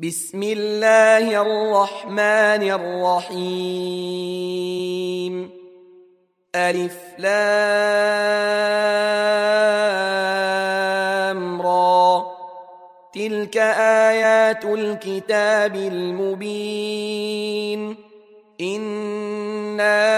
بسم الله الرحمن الرحيم. ألف لام را، تلك آيات الكتاب المبين. إنا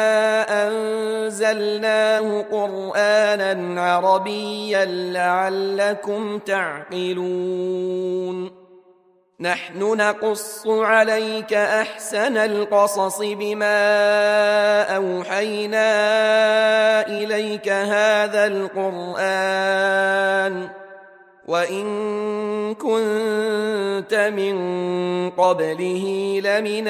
أنزلناه قرآنا عربيا لعلكم تعقلون. نحن نقص عليك أحسن القصص بما أوحينا إليك هذا القرآن وإن كنت من قبله لمن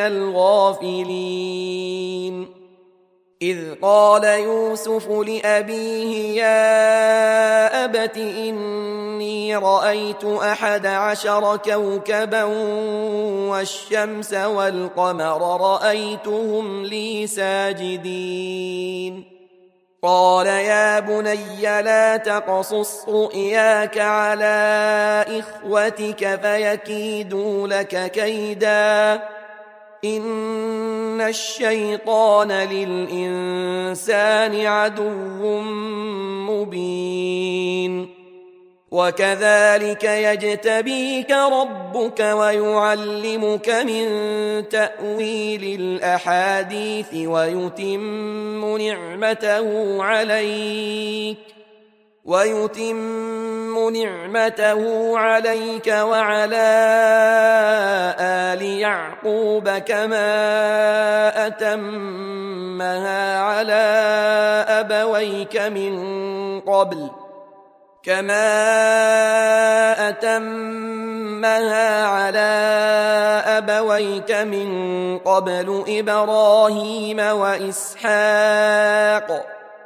الغافلين. إذ قال يوسف لأبيه يا أبت إني رأيت 11 كوكبا والشمس والقمر رأيتهم لي ساجدين. قال يا بني لا تقصص رؤياك على إخوتك فيكيدوا لك كيدا إن الشيطان للإنسان عدو مبين. وكذلك يجتبيك ربك ويعلمك من تأويل الأحاديث ويتم نعمته عليك وعلى آل يعقوب كما أتمها على أبويك من قبل إبراهيم وإسحاق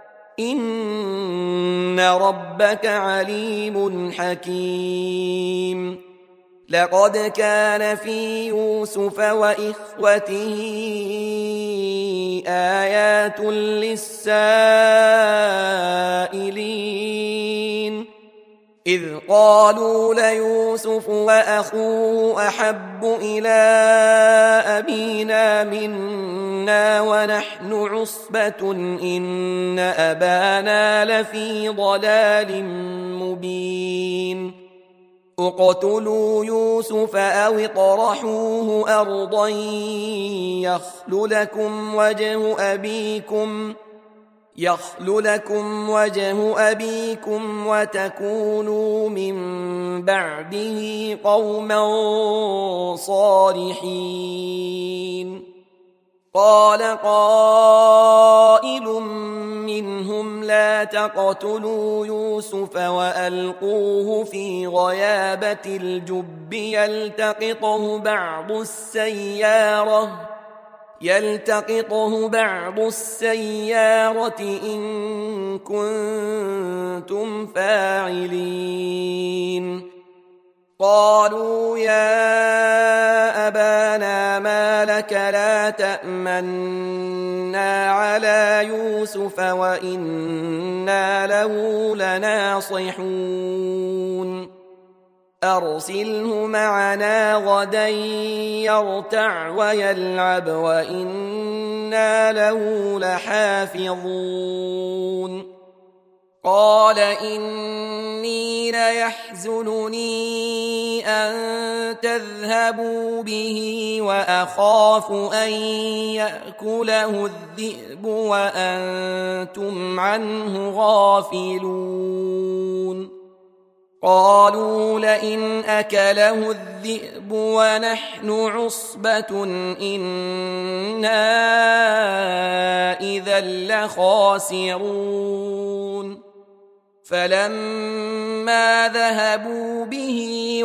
إن ربك عليم حكيم. لقد كان في يوسف وإخوته آيات للسائلين إذ قالوا ليوسف وأخوه أحب إلى أبينا منا ونحن عصبة إن أبانا لفي ضلال مبين. اقتلوا يوسف أو اطرحوه أرضا يخل لكم وجه أبيكم وتكونوا من بعده قوما صالحين. قال قائل منهم لا تقتلوا يوسف وألقوه في غيابة الجب يلتقطه بعض السيارة إن كنتم فاعلين. قالوا يا أبانا ما لك لا تأمنا على يوسف وإنا له لناصحون. أرسله معنا غدا يرتع ويلعب وإنا له لحافظون. قال إني ليحزنني أن تذهبوا به وأخاف أن يأكله الذئب وأنتم عنه غافلون. قالوا لئن أكله الذئب ونحن عصبة إنا إذا لخاسرون. فلما ذهبوا به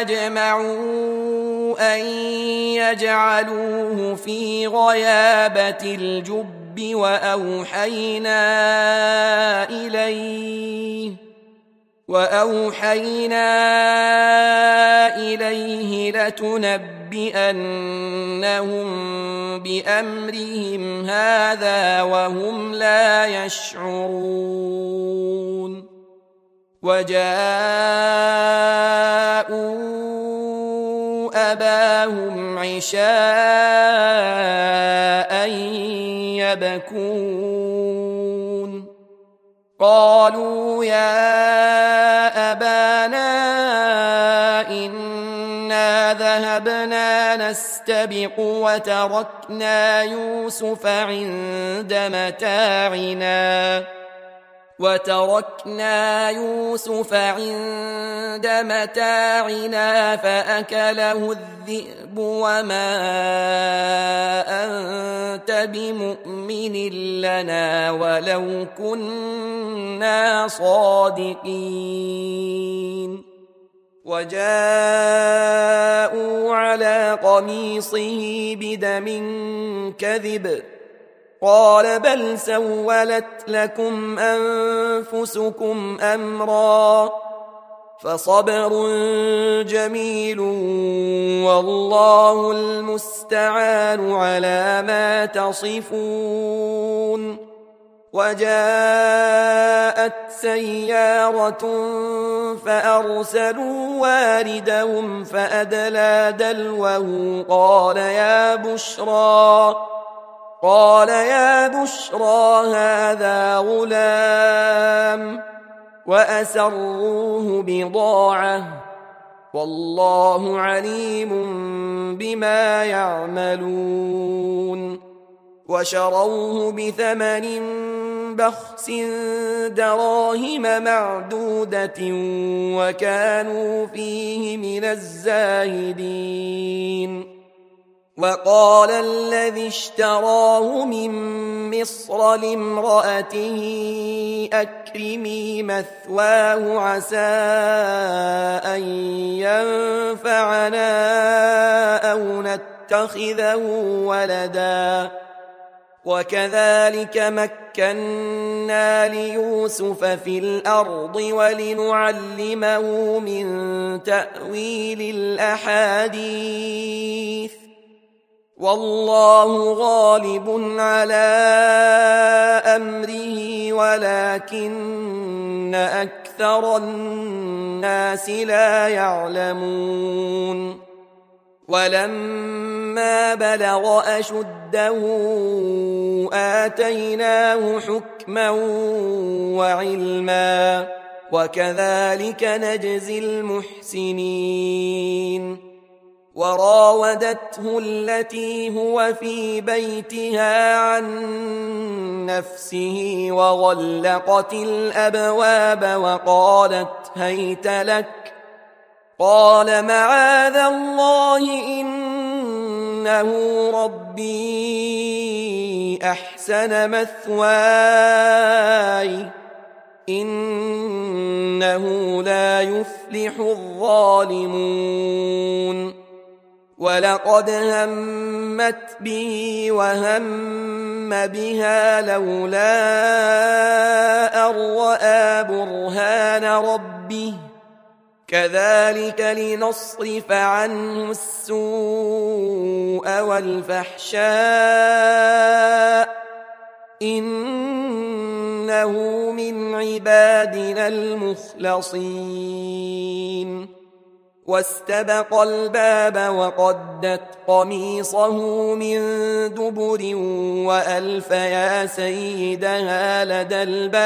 وأجمعوا أن يجعلوه في غيابة الجب وأوحينا إليه لتنبئنهم بأمرهم هذا وهم لا يشعرون. وجاءوا أباهم عشاء يبكون قالوا يا أبانا إنا ذهبنا نستبق وتركنا يوسف عند متاعنا فأكله الذئب وما أنت بمؤمن لنا ولو كنا صادقين وجاءوا على قميصه بدم كذب قال بل سولت لكم أنفسكم أمرا فصبر جميل والله المستعان على ما تصفون وجاءت سيارة فأرسلوا واردهم فأدلى دلوه قال يا بشرى هذا غلام وأسروه بضاعة والله عليم بما يعملون وشروه بثمن بخس دراهم معدودة وكانوا فيه من الزاهدين وقال الذي اشتراه من مصر لامرأته أكرمي مثواه عسى أن ينفعنا أو نتخذه ولدا وكذلك مكنا ليوسف في الأرض ولنعلمه من تأويل الأحاديث والله غالب على أمره ولكن أكثر الناس لا يعلمون ولما بلغ أشده آتيناه حكما وعلما وكذلك نجزي المحسنين وراودته التي هو في بيتها عن نفسه وغلقت الأبواب وقالت هيت لك قال معاذ الله إنه ربي أحسن مثواي إنه لا يفلح الظالمون ولقد همت به وهم بها لولا أن رأى برهان ربه كذلك لنصرف عنه السوء والفحشاء إنه من عبادنا المخلصين واستبق الباب وقدت قميصه من دبر وألف يا سيدها لدى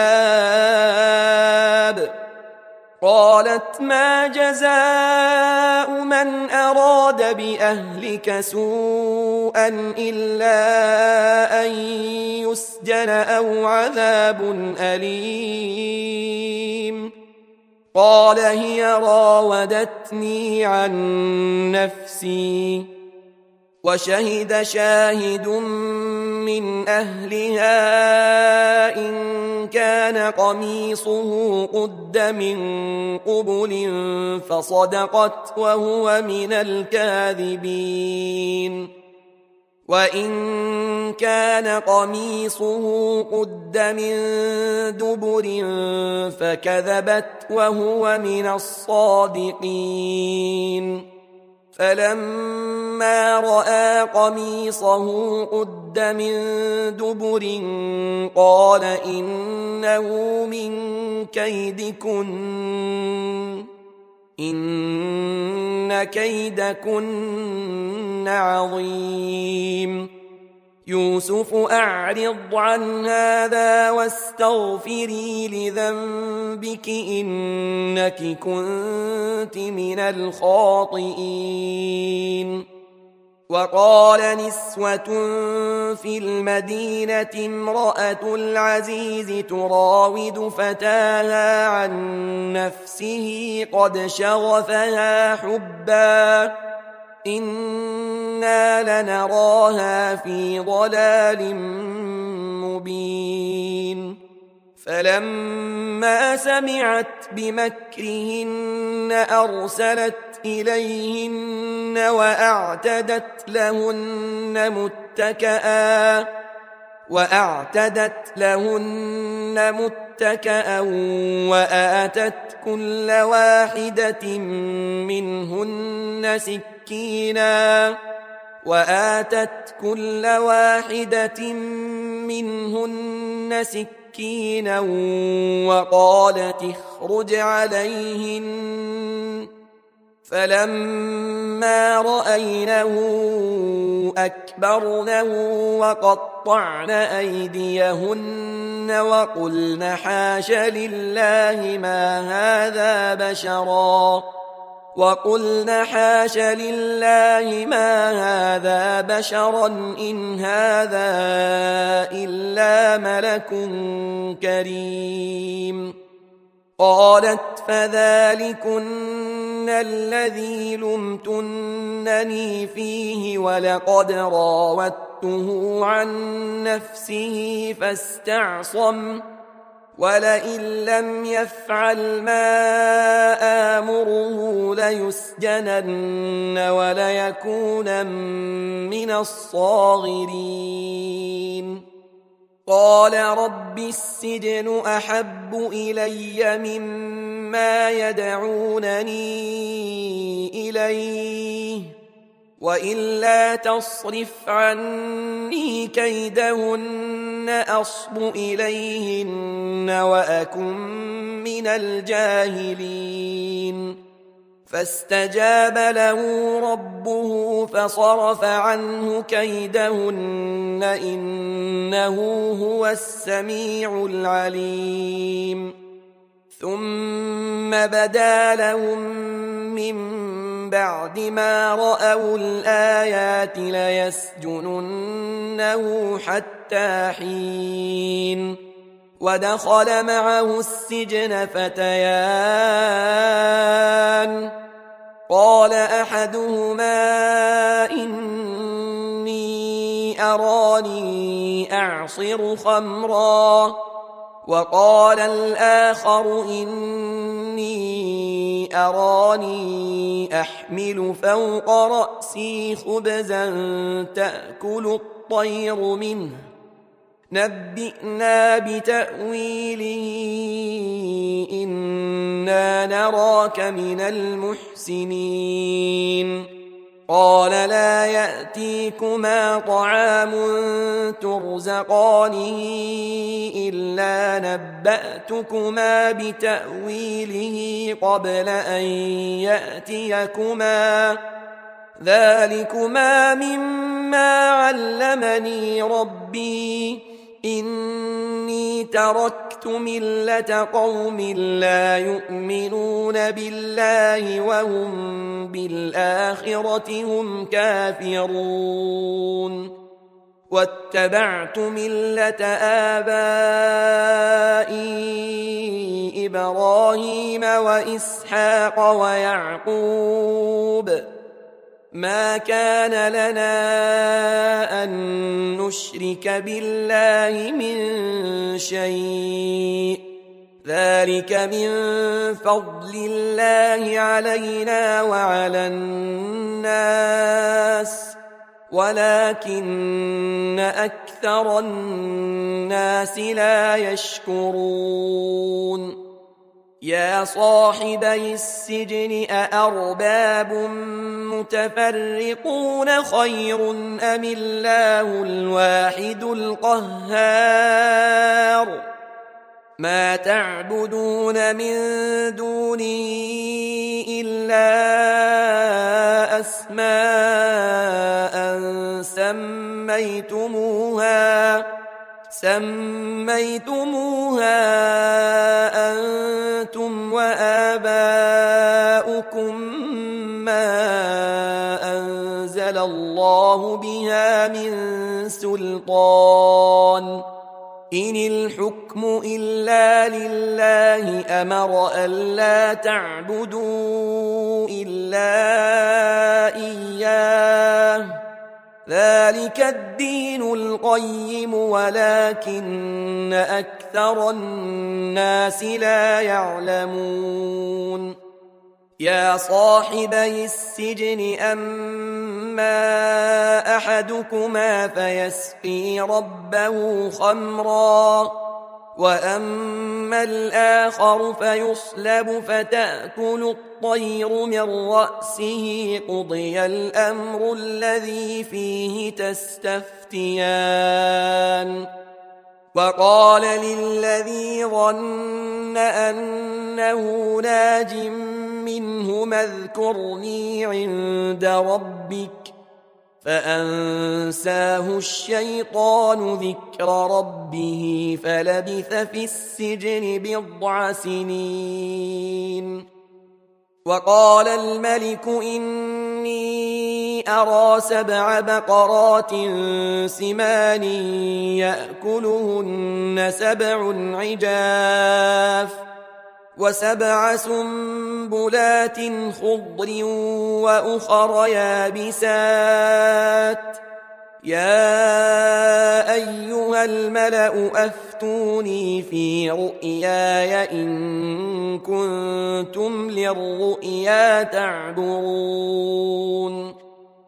الباب قالت ما جزاء من أراد بأهلك سوءا إلا أن يسجن أو عذاب أليم قال هي راودتني عن نفسي وشهد شاهد من أهلها إن كان قميصه قد من قبل فصدقت وهو من الكاذبين وإن كان قميصه قد من دبر فكذبت وهو من الصادقين فلما رأى قميصه قد من دبر قال إنه من كيدكن إن كيدكن عظيم يوسف أعرض عن هذا واستغفري لذنبك إنك كنت من الخاطئين وقال نسوة في المدينة امرأة العزيز تراود فتاها عن نفسه قد شغفها حبا إنا لنراها في ضلال مبين فلما سمعت بمكرهن أرسلت إليهن وأعتدت لهن متكأ وآتت كل واحدة منهن سكينا وقالت اخرج عليهن فلما رأينه أكبرنه وقطعن أيديهن وقلن حاش لله ما هذا بشرا إن هذا إلا ملك كريم قالت فذلكن الذي لمتنني فيه ولقد راودته عن نفسه فاستعصم ولئن لم يفعل ما آمره ليسجنن وليكونا من الصاغرين قال رب السجن أحب إلي مما يدعونني إليه وإلا تصرف عني كيدهن أصب إليهن وأكن من الجاهلين فاستجاب له ربه فصرف عنه كيدهن إنه هو السميع العليم ثم بدا لهم من بعد ما رأوا الآيات ليسجننه حتى حين ودخل معه السجن فتيان قال أحدهما إني أراني أعصر خمرا وقال الآخر إني أراني أحمل فوق رأسي خبزا تأكل الطير منه نبئنا بتأويله إنا نراك من المحسنين قال لا يأتيكما طعام ترزقانه إلا نبأتكما بتأويله قبل أن يأتيكما ذلكما مما علمني ربي إني تركت ملة قوم لا يؤمنون بالله وهم بالآخرة هم كافرون واتبعت ملة آبائي إبراهيم وإسحاق ويعقوب ما كان لنا أن نشرك بالله من شيء ذلك من فضل الله علينا وعلى الناس ولكن أكثر الناس لا يشكرون يا صاحبي السجن أأرباب متفرقون خير أم الله الواحد القهار ما تعبدون من دونه إلا إلا أسماء سميتموها أنتم وآباؤكم ما أنزل الله بها من سلطان إن الحكم إلا لله أمر ألا تعبدوا إلا إياه ذلك الدين القيم ولكن أكثر الناس لا يعلمون يا صاحبي السجن أما أحدكما فيسقي ربه خمرا وأما الآخر فيصلب فتأكل الطير من رأسه قضي الأمر الذي فيه تستفتيان وقال للذي ظن أنه ناج منهما اذكرني عند ربك فأنساه الشيطان ذكر ربه فلبث في السجن 9 سنين وقال الملك إني أرى 7 بقرات سمان يأكلهن 7 عجاف و7 سنبلات خضر وأخر يابسات يا أيها الملأ أفتوني في رؤياي إن كنتم للرؤيا تعبرون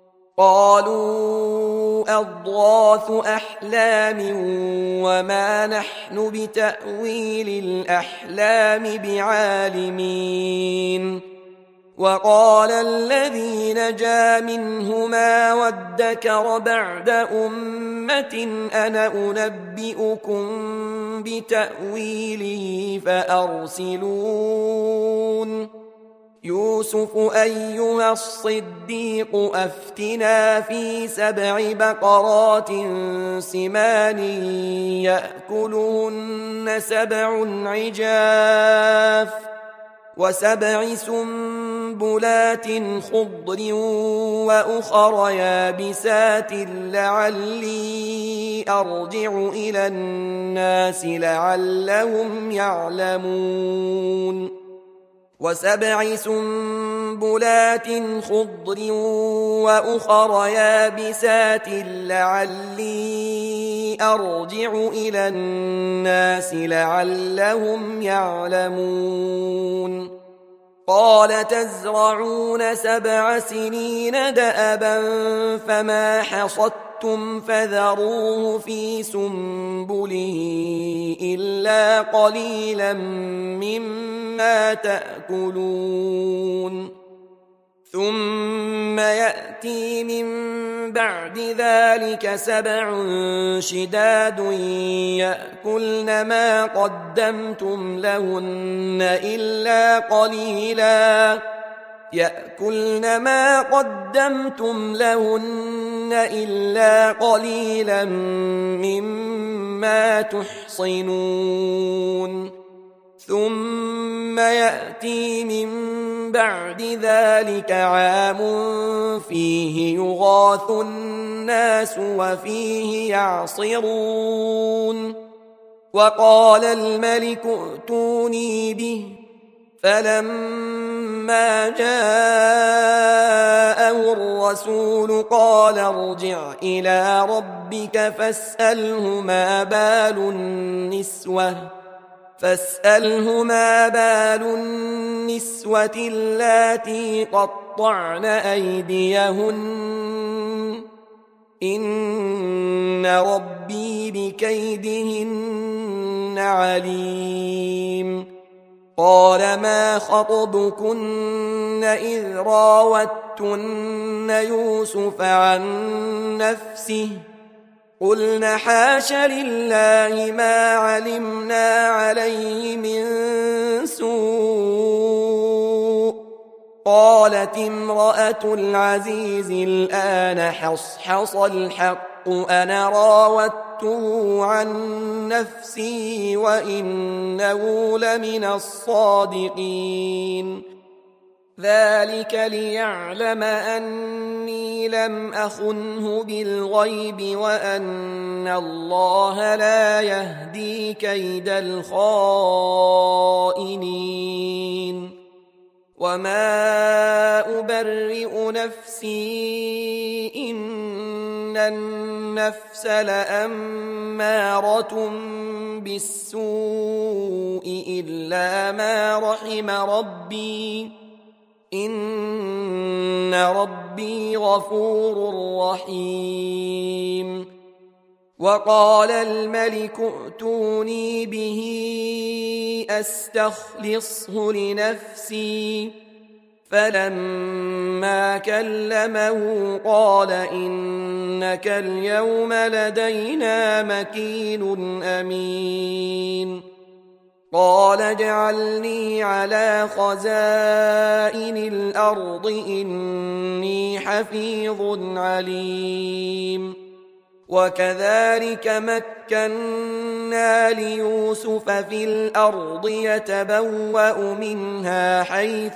قالوا أضغاث أحلام وما نحن بتأويل الأحلام بعالمين وقال الذي نجا منهما وادكر بعد أمة أنا أنبئكم بتأويله فأرسلون يوسف أيها الصديق أفتنا في 7 بقرات سمان يأكلهن 7 عجاف و7 سنبلات خضر وأخر يابسات لعلي أرجع إلى الناس لعلهم يعلمون و7 سنبلات خضر وأخر يابسات لعلي أرجع إلى الناس لعلهم يعلمون قال تزرعون 7 سنين دأبا فما حصدتم فذروه في سنبله إلا قليلا مما تأكلون ثم يأتي من بعد ذلك 7 شداد يأكلن ما قدمتم لهن إلا قليلا مما تحصنون ثم يأتي من بعد ذلك عام فيه يغاث الناس وفيه يعصرون وقال الملك ائتوني به فلما جاءه الرسول قال ارجع إلى ربك فاسأله ما بال النسوة اللاتي قطعن أيديهن إن ربي بكيدهن عليم قال ما خطبكن إذ راوتن يوسف عن نفسه قلنا حاش لله ما علمنا عليه من سوء قالت امرأة العزيز الآن حصحص الحق أنا راودته عن نفسي وإنه لمن الصادقين ذلك ليعلم أني لم أخنه بالغيب وأن الله لا يهدي كيد الخائنين وما أبرئ نفسي إن النفس لأمارة بالسوء إلا ما رحم ربي إن ربي غفور رحيم وقال الملك ائتوني به أستخلصه لنفسي فلما كلمه قال إنك اليوم لدينا مكين أمين قال اجعلني على خزائن الأرض إني حفيظ عليم وكذلك مكنا ليوسف في الأرض يتبوأ منها حيث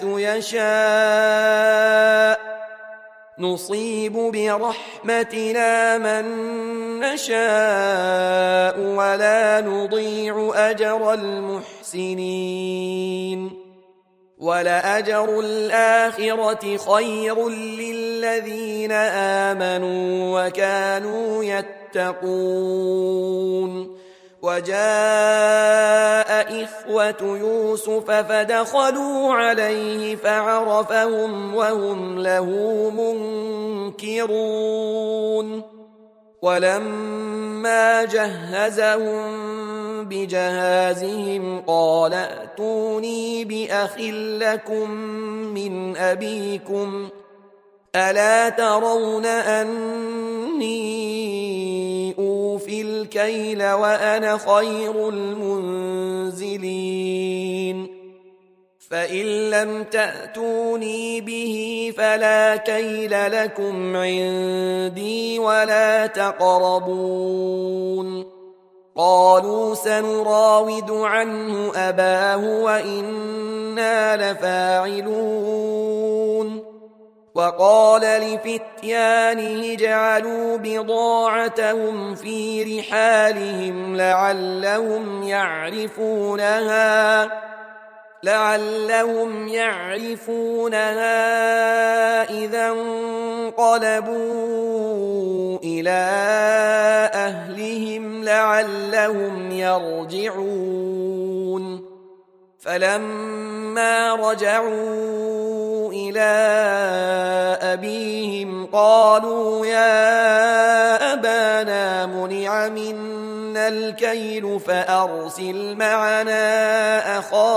يشاء نصيب برحمتنا من نشاء ولا نضيع أجر المحسنين ولأجر الآخرة خير للذين آمنوا وكانوا يتقون وجاء إخوة يوسف فدخلوا عليه فعرفهم وهم له منكرون ولما جهزهم بجهازهم قال ائتوني بأخ لكم من أبيكم ألا ترون أني أوفي الكيل وأنا خير المنزلين فإن لم تأتوني به فلا كيل لكم عندي ولا تقربون قالوا سنراود عنه أباه وإنا لفاعلون وقال لفتيانه اجعلوا بضاعتهم في رحالهم لعلهم يعرفونها إذا انقلبوا إلى أهلهم لعلهم يرجعون فلما رجعوا إلى أبيهم قالوا يا أبانا منع منا الكيل فأرسل معنا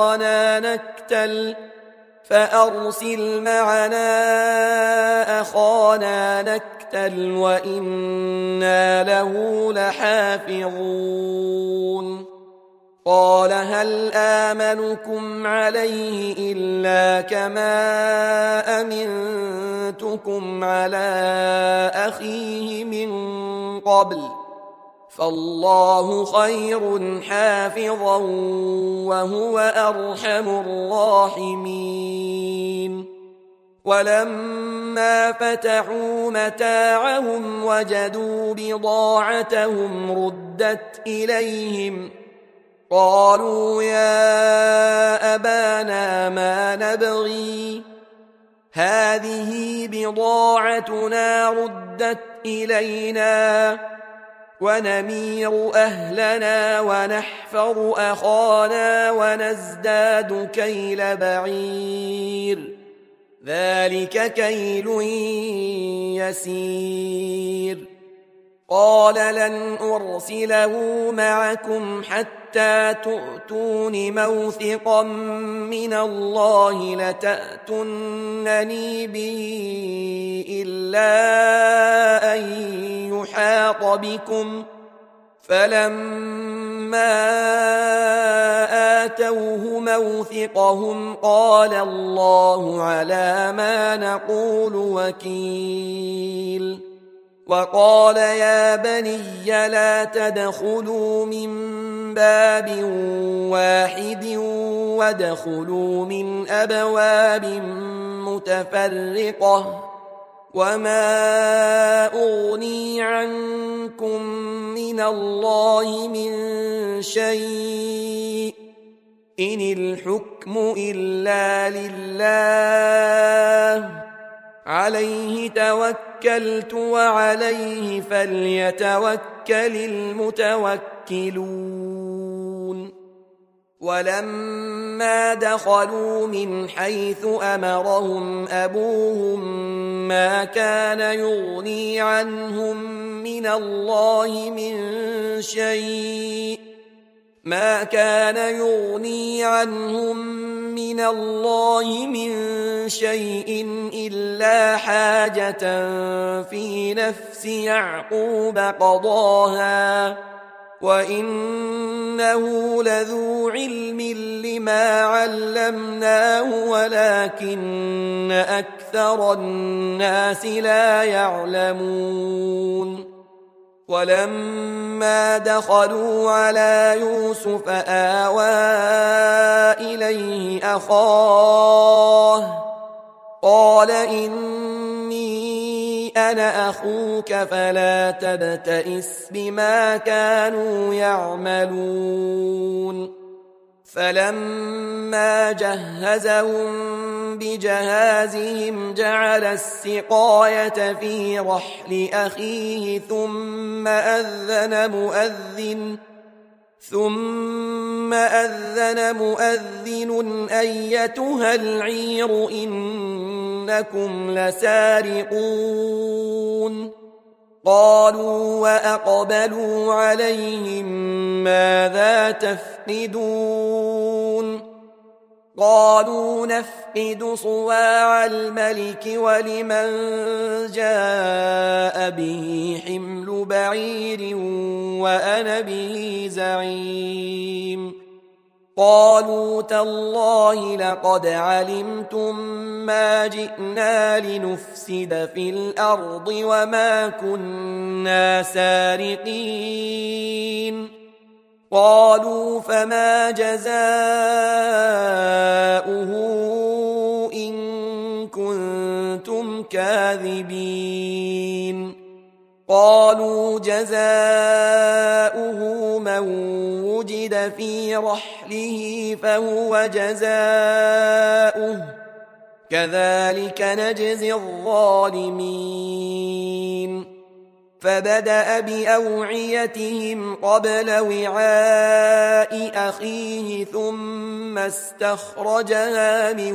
أخانا نكتل وإنا له لحافظون قال هل آمنكم عليه إلا كما أمنتكم على أخيه من قبل فالله خير حافظا وهو أرحم الراحمين ولما فتحوا متاعهم وجدوا بضاعتهم ردت إليهم قالوا يا أبانا ما نبغي هذه بضاعتنا ردت إلينا ونمير أهلنا ونحفظ أخانا ونزداد كيل بعير ذلك كيل يسير قال لن أرسله معكم حتى تؤتون موثقا من الله لتأتونني به إلا أن يحاط بكم فلما آتوه موثقهم قال الله على ما نقول وكيل وقال يا بني لا تدخلوا من باب واحد وادخلوا من أبواب متفرقة وما أغني عنكم من الله من شيء إن الحكم إلا لله عليه توكلت وعليه فليتوكل المتوكلون ولما دخلوا من حيث أمرهم أبوهم ما كان يغني عنهم من الله من شيء إلا حاجة في نفس يعقوب قضاها وإنه لذو علم لما علمناه ولكن أكثر الناس لا يعلمون ولما دخلوا على يوسف آوى إليه أخاه قال إني أنا أخوك فلا تبتئس بما كانوا يعملون فلما جهزهم بجهازهم جعل السقاية في رحل أخيه ثم أذن مؤذن أيتها العير إنكم لسارقون قالوا وأقبلوا عليهم ماذا تفقدون قالوا نفقد صواع الملك ولمن جاء به حمل بعير وأنا به زعيم قالوا تالله لقد علمتم ما جئنا لنفسد في الأرض وما كنا سارقين قالوا فما جزاؤه إن كنتم كاذبين قالوا جزاؤه من وجد في رحله فهو جزاؤه كذلك نجزي الظالمين فبدأ بأوعيتهم قبل وعاء أخيه ثم استخرجها من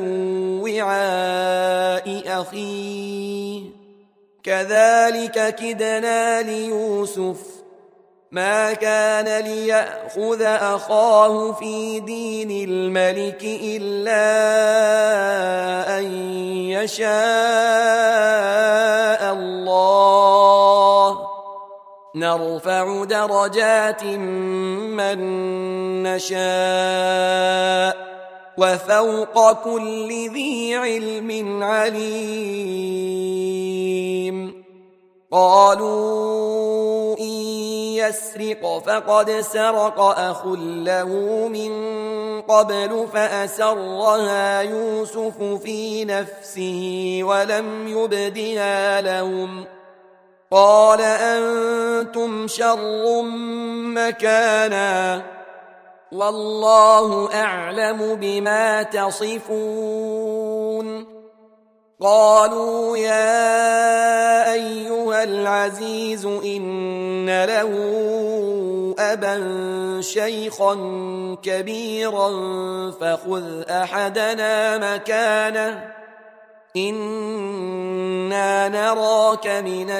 وعاء أخيه كذلك كدنا ليوسف ما كان ليأخذ أخاه في دين الملك إلا أن يشاء الله نرفع درجات من نشاء وفوق كل ذي علم عليم قالوا إن يسرق فقد سرق أخ له من قبل فأسرها يوسف في نفسه ولم يبدها لهم قال أنتم شر مكانا والله أعلم بما تصفون قالوا يا أيها العزيز إن له أبا شيخا كبيرا فخذ أحدنا مكانه إنا نراك من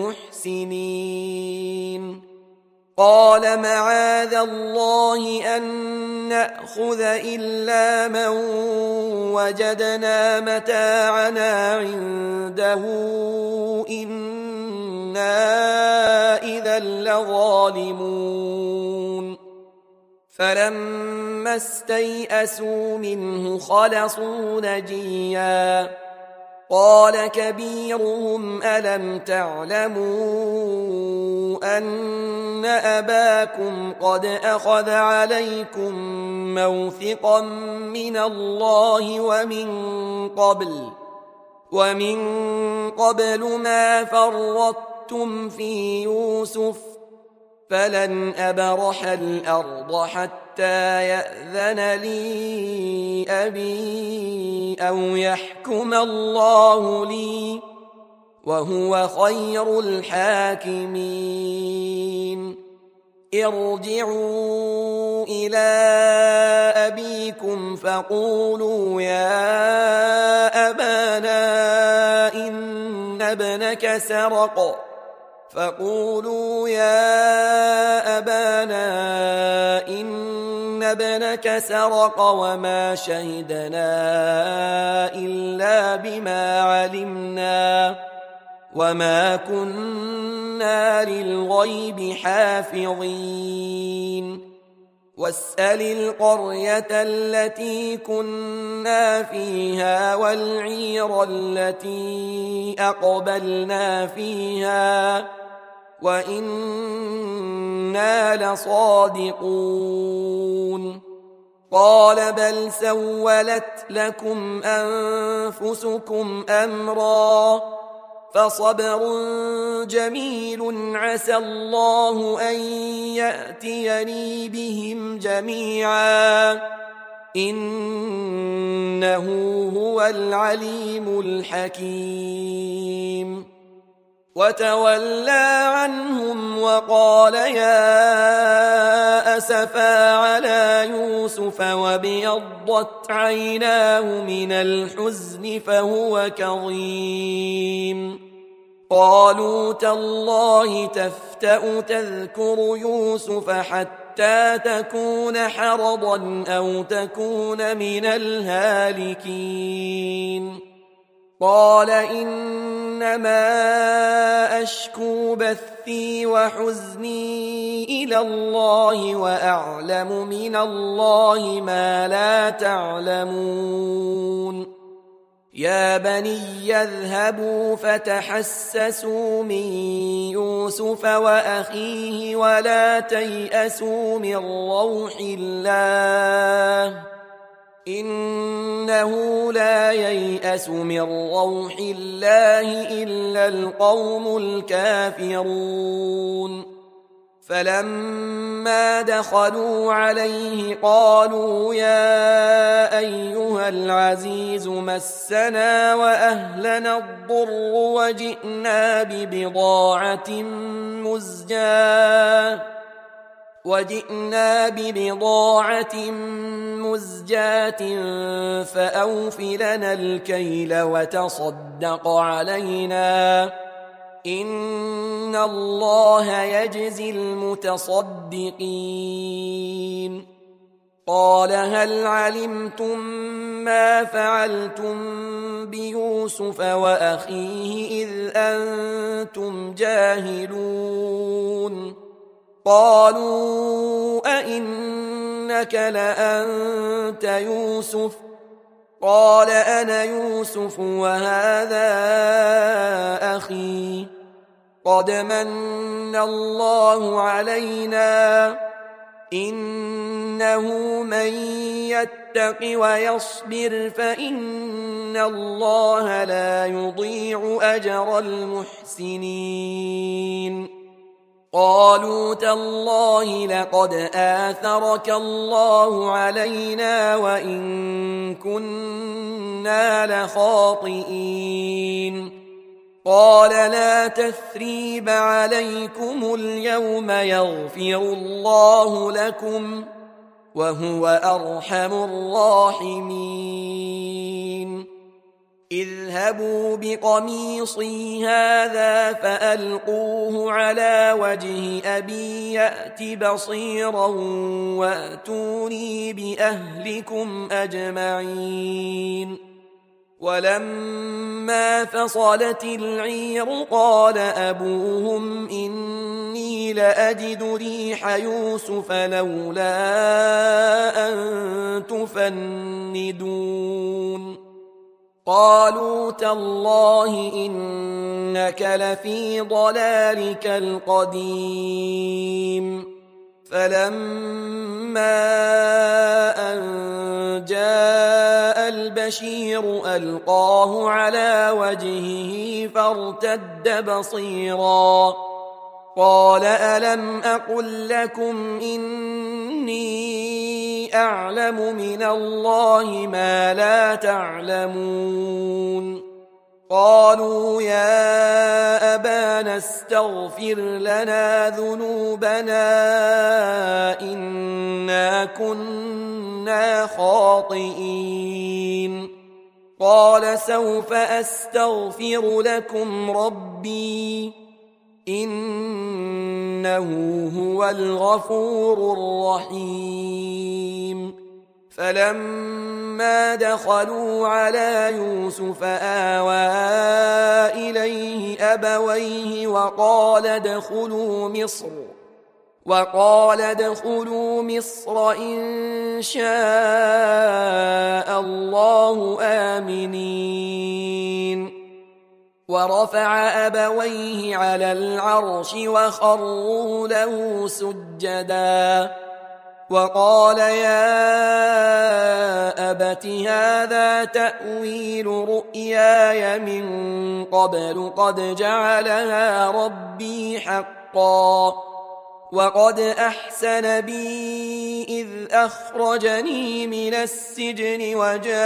المحسنين قال معاذ الله أن نأخذ إلا من وجدنا متاعنا عنده إنا إذا لظالمون فلما فلما استيئسوا منه خلصوا نجيا قال كبيرهم ألم تعلموا أن أباكم قد أخذ عليكم موثقا من الله ومن قبل ما فرطتم في يوسف فلن أبرح الأرض حتى يأذن لي أبي أو يحكم الله لي وهو خير الحاكمين ارجعوا إلى أبيكم فقولوا يا أبانا إن ابنك سرق وما شهدنا إلا بما علمنا وما كنا للغيب حافظين واسأل القرية التي كنا فيها والعير التي أقبلنا فيها وإنا لصادقون قال بل سولت لكم أنفسكم أمرا فصبر جميل عسى الله أن يأتيني بهم جميعا إنه هو العليم الحكيم وتولى عنهم وقال يا أسفا على يوسف وابيضت عيناه من الحزن فهو كظيم قالوا تالله تفتأ تذكر يوسف حتى تكون حرضا أو تكون من الهالكين قال إنما أشكو بثي وحزني إلى الله وأعلم من الله ما لا تعلمون يا بني يذهبوا فتحسسوا من يوسف وأخيه ولا تيأسوا من روح الله إنه لا ييأس من روح الله إلا القوم الكافرون فلما دخلوا عليه قالوا يا أيها العزيز مسنا وأهلنا الضر وجئنا ببضاعة مزجاة فأوف لنا الكيل وتصدق علينا إن الله يجزي المتصدقين قال هل علمتم ما فعلتم بيوسف وأخيه إذ أنتم جاهلون قالوا أئنك لأنت يوسف قال أنا يوسف وهذا أخي قد من الله علينا إنه من يتق ويصبر فإن الله لا يضيع أجر المحسنين قالوا تالله لقد آثرك الله علينا وإن كنا لخاطئين قال لا تثريب عليكم اليوم يغفر الله لكم وهو أرحم الراحمين اذهبوا بقميصي هذا فألقوه على وجه أبي يأت بصيرا وأتوني بأهلكم أجمعين ولما فصلت العير قال أبوهم إني لأجد ريح يوسف لولا أن تفندون قالوا تالله إنك لفي ضلالك القديم فلما أن جاء البشير ألقاه على وجهه فارتد بصيرا قال ألم أقل لكم إني أعلم من الله ما لا تعلمون قالوا يا أبانا استغفر لنا ذنوبنا إنا كنا خاطئين قال سوف أستغفر لكم ربي إنه هو الغفور الرحيم فلما دخلوا على يوسف آوى إليه أبويه وقال ادخلوا مصر إن شاء الله آمنين ورفع أبويه على العرش وخروا له سجدا وقال يا أبت هذا تأويل رؤياي من قبل قد جعلها ربي حقا وقد أحسن بي إذ أخرجني من السجن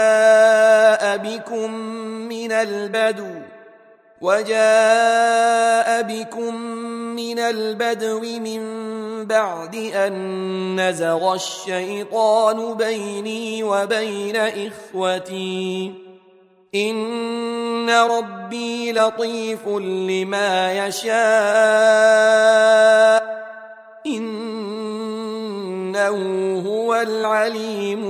وجاء بكم من البدو من بعد أن نزغ الشيطان بيني وبين إخوتي إن ربي لطيف لما يشاء إنه هو العليم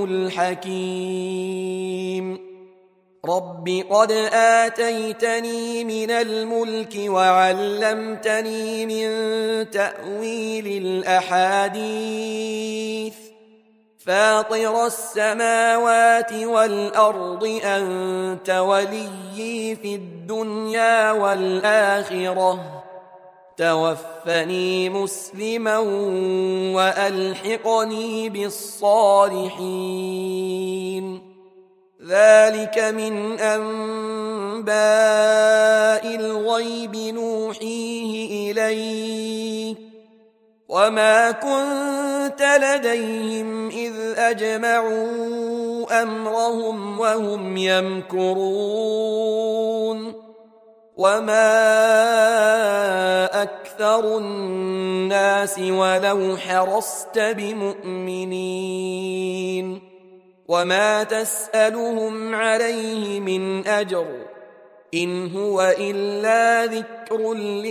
الحكيم رب قد آتيتني من الملك وعلمتني من تأويل الأحاديث فاطر السماوات والأرض أنت وليي في الدنيا والآخرة توفني مسلما وألحقني بالصالحين ذلك من أنباء الغيب نوحيه إليك وما كنت لديهم إذ أجمعوا أمرهم وهم يمكرون وما أكثر الناس ولو حرصت بمؤمنين وما تسألهم عليه من أجر إن هو إلا ذكر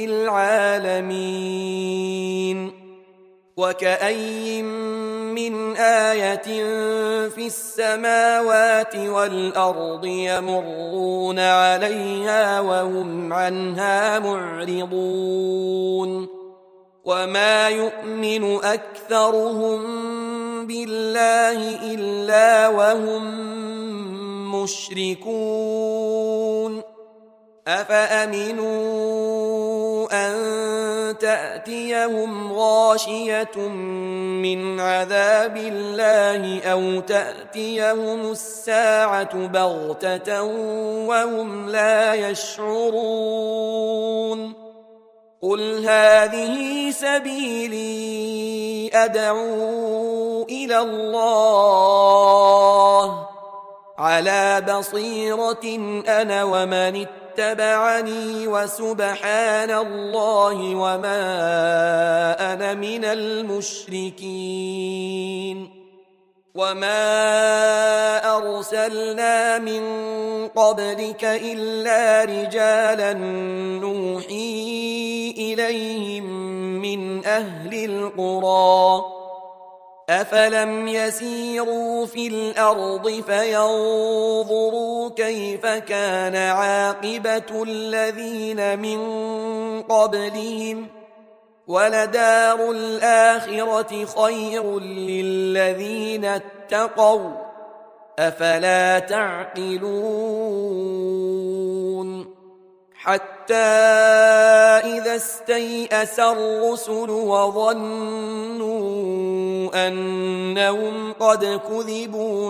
للعالمين وكأي من آية في السماوات والأرض يمرون عليها وهم عنها معرضون وما يؤمن أكثرهم بالله إلا وهم مشركون أفأمنوا أن تأتيهم غاشية من عذاب الله أو تأتيهم الساعة بغتة وهم لا يشعرون قل هذه سبيلي أدعو إلى الله على بصيرة أنا ومن اتبعني وسبحان الله وما أنا من المشركين وما أرسلنا من قبلك إلا رجالا نوحي إليهم من أهل القرى أفلم يسيروا في الأرض فينظروا كيف كان عاقبة الذين من قبلهم ولدار الآخرة خير للذين اتقوا أفلا تعقلون حتى إذا استيأس الرسل وظنوا أنهم قد كذبوا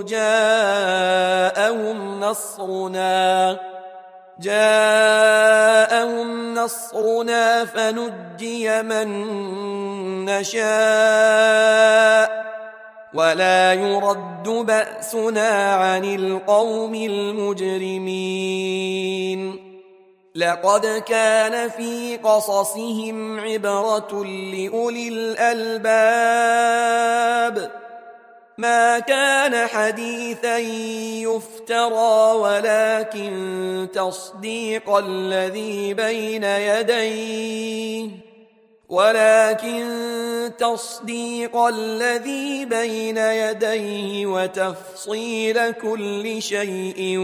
جاءهم نصرنا فنجي من نشاء ولا يرد بأسنا عن القوم المجرمين لقد كان في قصصهم عبرة لأولي الألباب ما كان حديثا يفترى ولكن تصديق الذي بين يديه وتفصيل كل شيء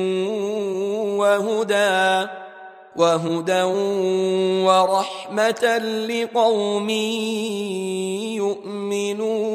وهدى ورحمة لقوم يؤمنون